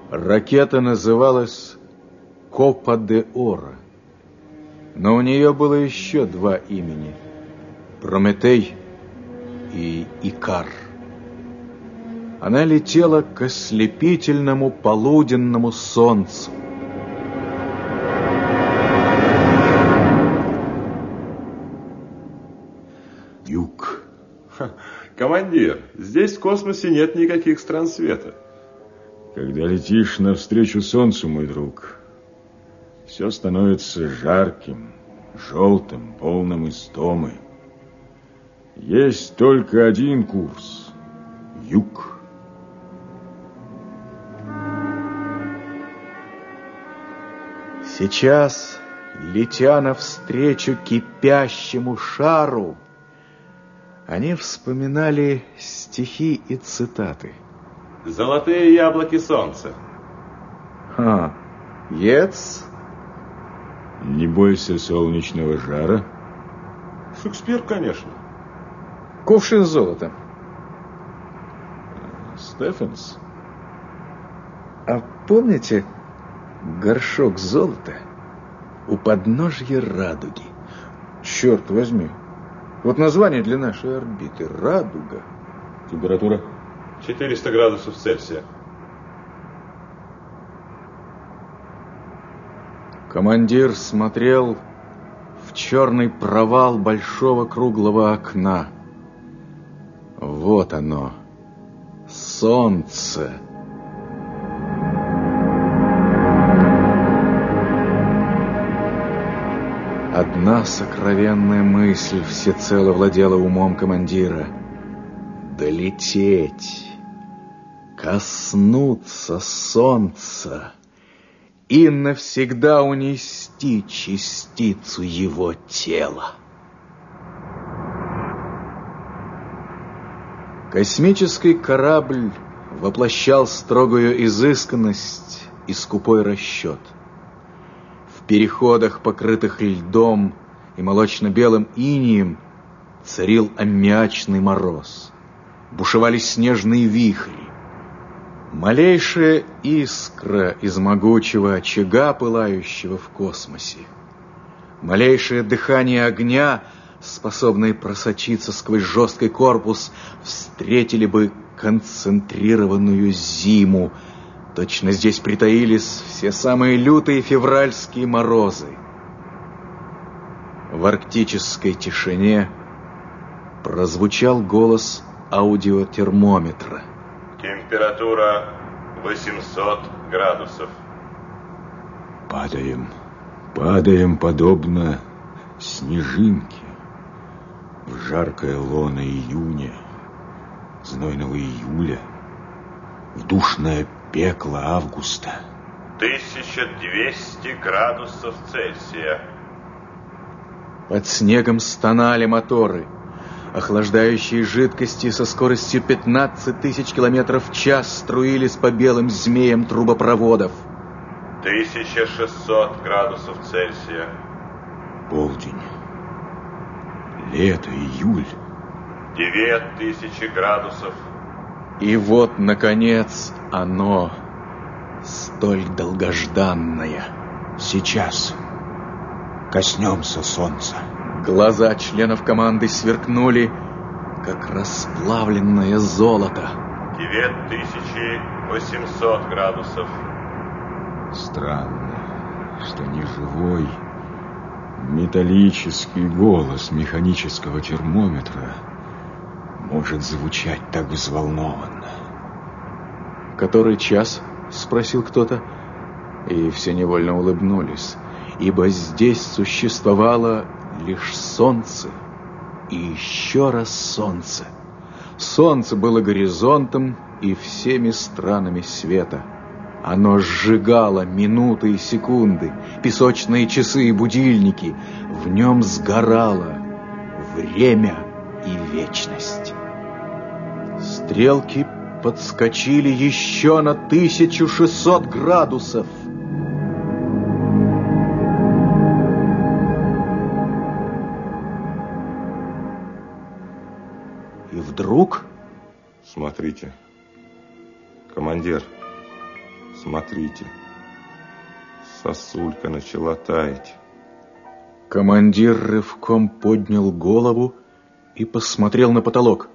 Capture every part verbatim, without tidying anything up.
Ракета называлась Копа де Оро, но у нее было еще два имени – Прометей и Икар. Она летела к ослепительному полуденному солнцу. Юг. Ха, командир, здесь в космосе нет никаких стран света. Когда летишь навстречу солнцу, мой друг, все становится жарким, желтым, полным истомы. Есть только один курс — юг. Сейчас, летя навстречу кипящему шару, они вспоминали стихи и цитаты. Золотые яблоки солнца. Ха, Ец? Не бойся солнечного жара. Шекспир, конечно. Кувшин золота. Стефенс. А помните горшок золота у подножья радуги? Черт возьми. Вот название для нашей орбиты. Радуга. Температура? четыреста градусов Цельсия. Командир смотрел в черный провал большого круглого окна. Вот оно, солнце. Одна сокровенная мысль всецело владела умом командира. Долететь, коснуться солнца и навсегда унести частицу его тела. Космический корабль воплощал строгую изысканность и скупой расчет. В переходах, покрытых льдом и молочно-белым инеем, царил аммиачный мороз. Бушевали снежные вихри. Малейшая искра из могучего очага, пылающего в космосе, малейшее дыхание огня, способное просочиться сквозь жесткий корпус, встретили бы концентрированную зиму. Точно здесь притаились все самые лютые февральские морозы. В арктической тишине прозвучал голос аудиотермометра. Температура восемьсот градусов. Падаем, падаем, подобно снежинке в жаркое лоно июня, знойного июля, в душное пекло августа. тысяча двести градусов Цельсия. Под снегом стонали моторы. Охлаждающие жидкости со скоростью пятнадцать тысяч километров в час струились по белым змеям трубопроводов. тысяча шестьсот градусов Цельсия. Полдень. Лето, июль. Две тысячи градусов. И вот, наконец, оно, столь долгожданное. Сейчас коснемся солнца. Глаза членов команды сверкнули, как расплавленное золото. Две тысячи восемьсот градусов. Странно, что не живой металлический голос механического термометра может звучать так взволнованно. «Который час?» — спросил кто-то, и все невольно улыбнулись, ибо здесь существовало лишь солнце и еще раз солнце. Солнце было горизонтом и всеми странами света. Оно сжигало минуты и секунды, песочные часы и будильники. В нем сгорало время и вечность. Стрелки подскочили еще на тысячу шестьсот градусов. И вдруг... Смотрите, командир, Смотрите, сосулька начала таять. Командир рывком поднял голову и посмотрел на потолок.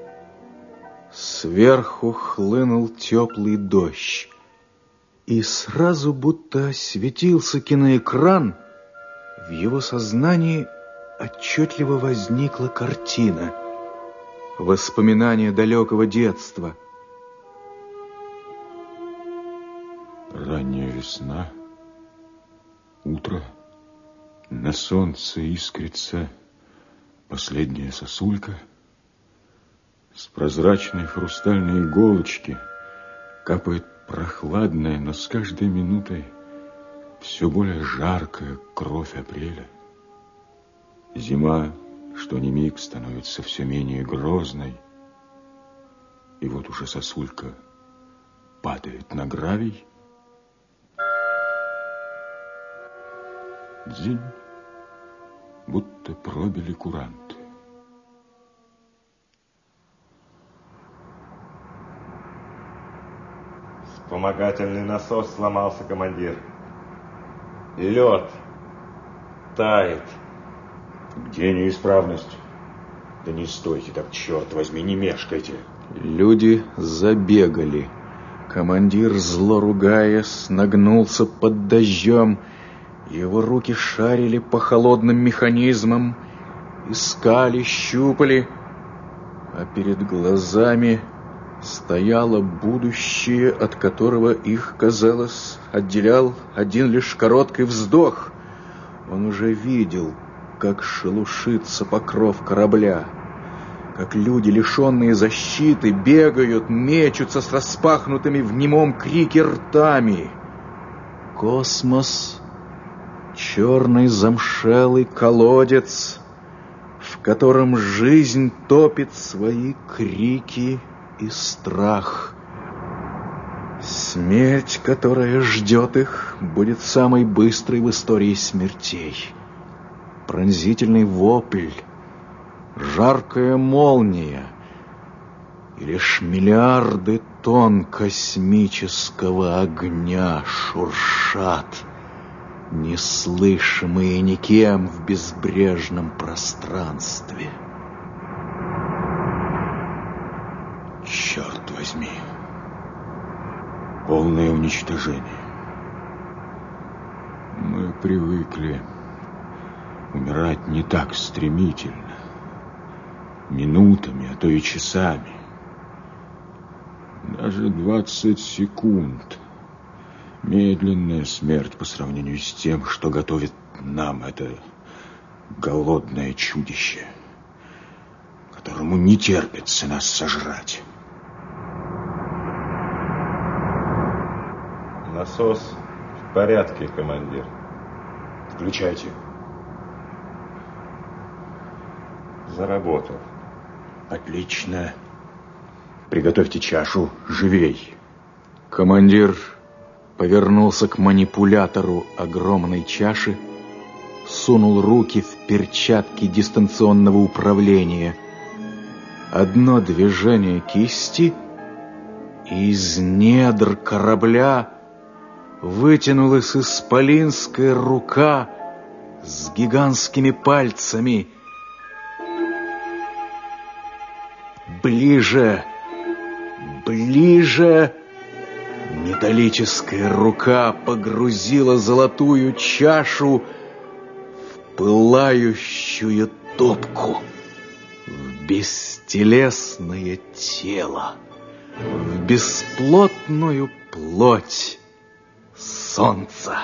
Сверху хлынул теплый дождь, и сразу будто осветился киноэкран, в его сознании отчетливо возникла картина. Воспоминания далекого детства. Ранняя весна, утро, на солнце искрится последняя сосулька. С прозрачной хрустальной иголочки капает прохладная, но с каждой минутой все более жаркая кровь апреля. Зима, что ни миг, становится все менее грозной. И вот уже сосулька падает на гравий. Дзинь, будто пробили куранты. Вспомогательный насос сломался, командир. И лед тает. Где неисправность? Да не стойте так, черт возьми, не мешкайте. Люди забегали. Командир, зло ругаясь, нагнулся под дождем. Его руки шарили по холодным механизмам, искали, щупали, а перед глазами стояло будущее, от которого их, казалось, отделял один лишь короткий вздох. Он уже видел, как шелушится покров корабля, как люди, лишенные защиты, бегают, мечутся с распахнутыми в немом крике ртами. Космос — черный замшелый колодец, в котором жизнь топит свои крики и страх. Смерть, которая ждет их, будет самой быстрой в истории смертей. Пронзительный вопль, жаркая молния, и лишь миллиарды тонн космического огня шуршат, неслышимые никем в безбрежном пространстве. Черт возьми, полное уничтожение. Мы привыкли умирать не так стремительно, минутами, а то и часами. Даже двадцать секунд. Медленная смерть по сравнению с тем, что готовит нам это голодное чудище, которому не терпится нас сожрать. Насос в порядке, командир. Включайте. Заработал. Отлично. Приготовьте чашу, живей. Командир повернулся к манипулятору огромной чаши, сунул руки в перчатки дистанционного управления. Одно движение кисти, и из недр корабля вытянулась исполинская рука с гигантскими пальцами. Ближе, ближе. Металлическая рука погрузила золотую чашу в пылающую топку, в бестелесное тело, в бесплотную плоть солнца.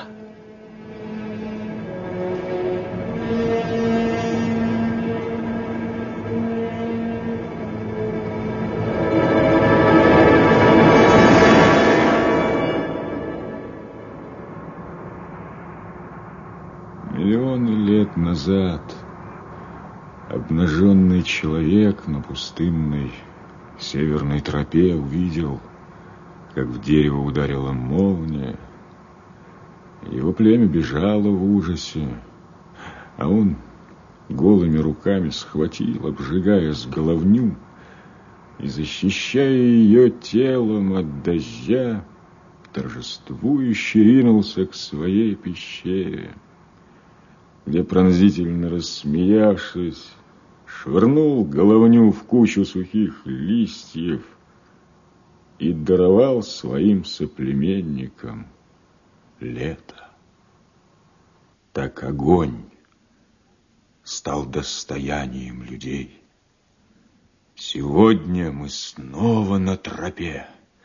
Миллионы лет назад обнаженный человек на пустынной северной тропе увидел, как в дерево ударила молния. Его племя бежало в ужасе, а он голыми руками схватил, обжигая с головню, и, защищая ее телом от дождя, торжествующе ринулся к своей пещере, где, пронзительно рассмеявшись, швырнул головню в кучу сухих листьев и даровал своим соплеменникам лето. Так огонь стал достоянием людей. Сегодня мы снова на тропе.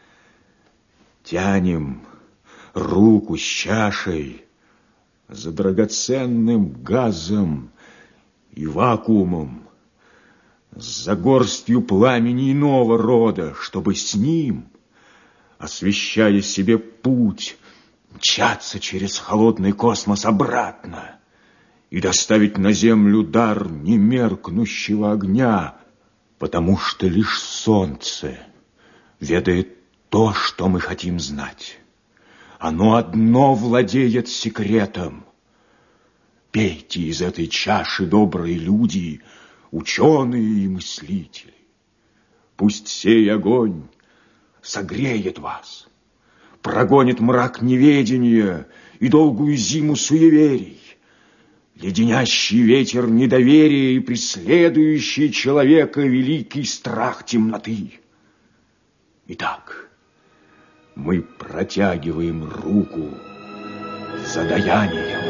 Тянем руку с чашей за драгоценным газом и вакуумом, за горстью пламени иного рода, чтобы с ним, освещая себе путь, мчаться через холодный космос обратно и доставить на землю дар немеркнущего огня, потому что лишь солнце ведает то, что мы хотим знать. Оно одно владеет секретом. Пейте из этой чаши, добрые люди, ученые и мыслители. Пусть сей огонь согреет вас, прогонит мрак неведения и долгую зиму суеверий, леденящий ветер недоверия и преследующий человека великий страх темноты. Итак, мы протягиваем руку за даянием.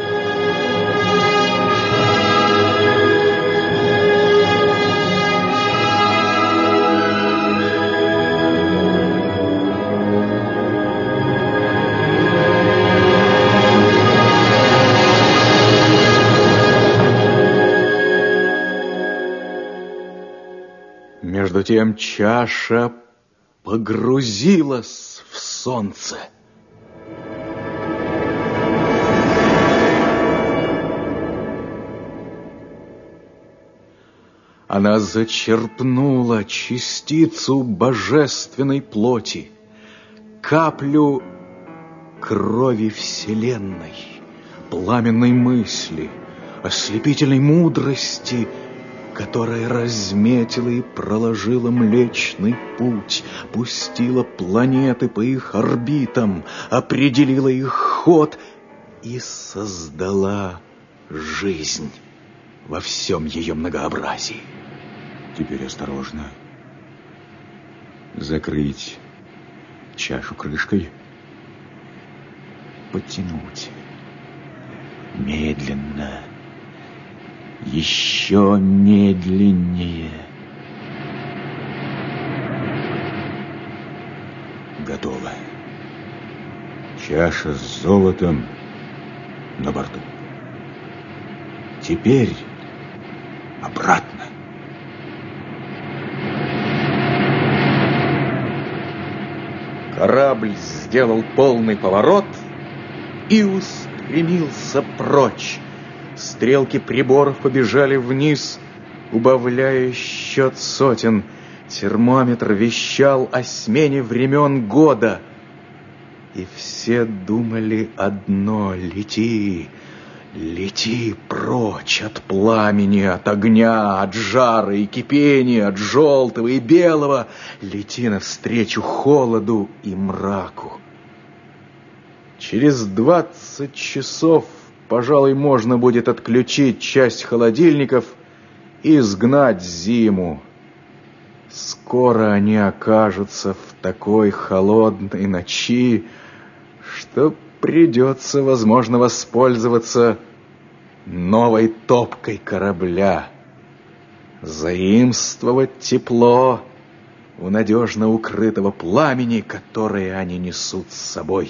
Между тем чаша погрузилась в солнце. Она зачерпнула частицу божественной плоти, каплю крови вселенной, пламенной мысли, ослепительной мудрости, которая разметила и проложила Млечный Путь, пустила планеты по их орбитам, определила их ход и создала жизнь во всем ее многообразии. Теперь осторожно. Закрыть чашу крышкой. Подтянуть. Медленно. Еще медленнее. Готово. Чаша с золотом на борту. Теперь обратно. Корабль сделал полный поворот и устремился прочь. Стрелки приборов побежали вниз, убавляя счет сотен. Термометр вещал о смене времен года. И все думали одно: лети, лети прочь от пламени, от огня, от жара и кипения, от желтого и белого. Лети навстречу холоду и мраку. Через двадцать часов, пожалуй, можно будет отключить часть холодильников и изгнать зиму. Скоро они окажутся в такой холодной ночи, что придется, возможно, воспользоваться новой топкой корабля, заимствовать тепло у надежно укрытого пламени, которое они несут с собой.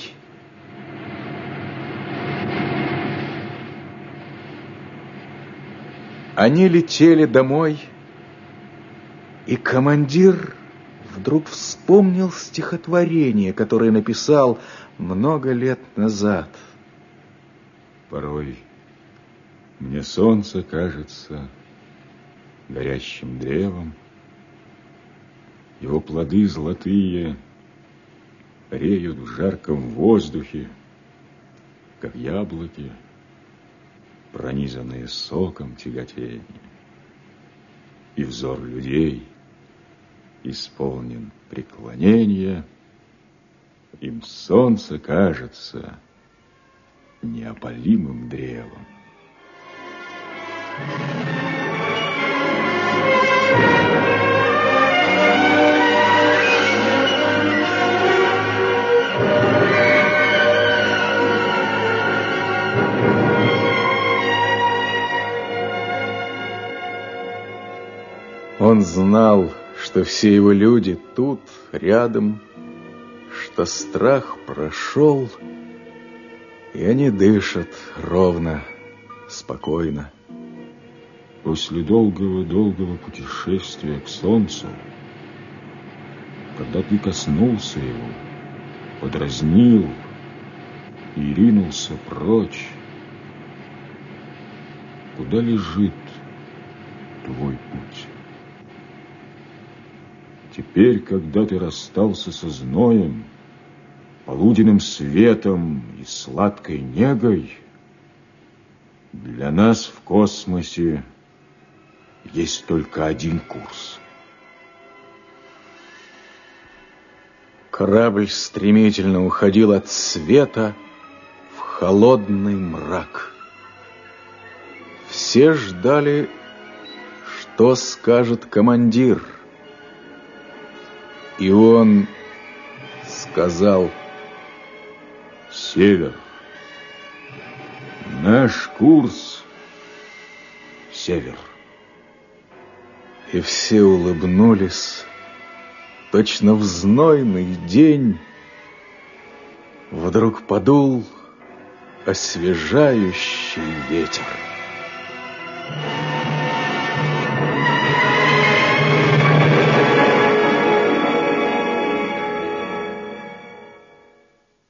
Они летели домой, и командир вдруг вспомнил стихотворение, которое написал много лет назад. Порой мне солнце кажется горящим древом, его плоды золотые реют в жарком воздухе, как яблоки, пронизанные соком тяготения. И взор людей исполнен преклонения Им солнце кажется неопалимым древом. Он знал, что все его люди тут, рядом, что страх прошел, и они дышат ровно, спокойно. После долгого-долгого путешествия к солнцу, когда ты коснулся его, подразнил и ринулся прочь, куда лежит твой путь? Теперь, когда ты расстался со зноем, полуденным светом и сладкой негой, для нас в космосе есть только один курс. Корабль стремительно уходил от света в холодный мрак. Все ждали, что скажет командир. И он сказал: север. Наш курс — север. И все улыбнулись. Точно в знойный день вдруг подул освежающий ветер.